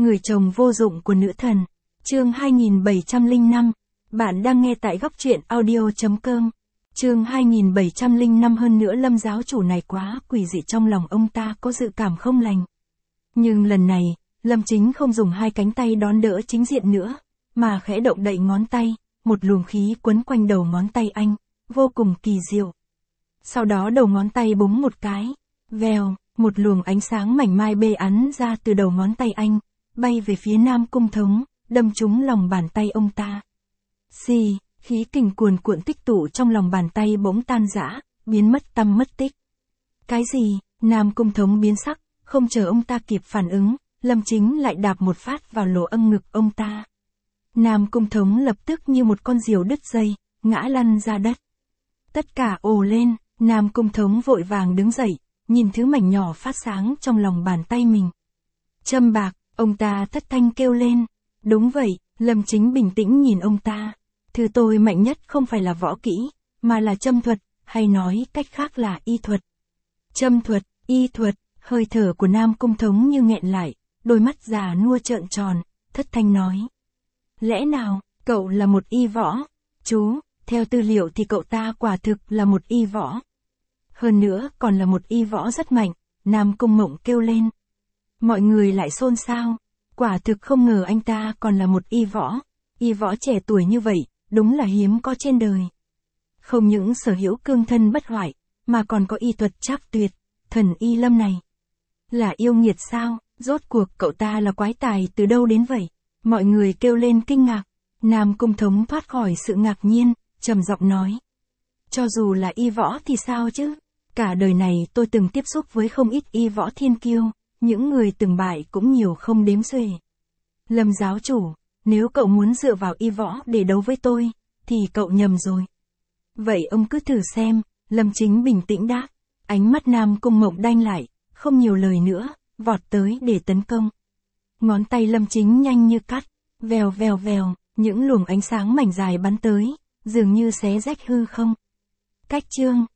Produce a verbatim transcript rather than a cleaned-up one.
Người chồng vô dụng của nữ thần. Chương hai nghìn bảy trăm lẻ năm. Bạn đang nghe tại góc truyện audio chấm com. Chương hai nghìn bảy trăm lẻ năm. Hơn nữa Lâm giáo chủ này quá quỷ dị, trong lòng ông ta có dự cảm không lành. Nhưng lần này, Lâm Chính không dùng hai cánh tay đón đỡ chính diện nữa, mà khẽ động đậy ngón tay, một luồng khí quấn quanh đầu ngón tay anh, vô cùng kỳ diệu. Sau đó đầu ngón tay búng một cái, vèo, một luồng ánh sáng mảnh mai bê ắn ra từ đầu ngón tay anh, bay về phía Nam Cung Thống, đâm trúng lòng bàn tay ông ta. Xì, khí kình cuồn cuộn tích tụ trong lòng bàn tay bỗng tan rã, biến mất tăm mất tích. Cái gì? Nam Cung Thống biến sắc, không chờ ông ta kịp phản ứng, Lâm Chính lại đạp một phát vào lỗ âm ngực ông ta. Nam Cung Thống lập tức như một con diều đứt dây, ngã lăn ra đất. Tất cả ồ lên, Nam Cung Thống vội vàng đứng dậy, nhìn thứ mảnh nhỏ phát sáng trong lòng bàn tay mình. Châm bạc, ông ta thất thanh kêu lên. Đúng vậy, Lâm Chính bình tĩnh nhìn ông ta. Thứ tôi mạnh nhất không phải là võ kỹ, mà là châm thuật, hay nói cách khác là y thuật. Châm thuật, y thuật, hơi thở của Nam Cung Thống như nghẹn lại, đôi mắt già nua trợn tròn, thất thanh nói. Lẽ nào, cậu là một y võ? Chú, theo tư liệu thì cậu ta quả thực là một y võ. Hơn nữa còn là một y võ rất mạnh, Nam Cung Mộng kêu lên. Mọi người lại xôn xao, quả thực không ngờ anh ta còn là một y võ. Y võ trẻ tuổi như vậy, đúng là hiếm có trên đời. Không những sở hữu cương thân bất hoại, mà còn có y thuật trác tuyệt, thần y Lâm này. Là yêu nghiệt sao, rốt cuộc cậu ta là quái tài từ đâu đến vậy? Mọi người kêu lên kinh ngạc. Nam Cung Thống thoát khỏi sự ngạc nhiên, trầm giọng nói. Cho dù là y võ thì sao chứ? Cả đời này tôi từng tiếp xúc với không ít y võ thiên kiêu, những người từng bại cũng nhiều không đếm xuể. Lâm giáo chủ, nếu cậu muốn dựa vào y võ để đấu với tôi, thì cậu nhầm rồi. Vậy ông cứ thử xem, Lâm Chính bình tĩnh đáp. Ánh mắt Nam Cung Mộng đanh lại, không nhiều lời nữa, vọt tới để tấn công. Ngón tay Lâm Chính nhanh như cắt, vèo vèo vèo, những luồng ánh sáng mảnh dài bắn tới, dường như xé rách hư không. Cách chương,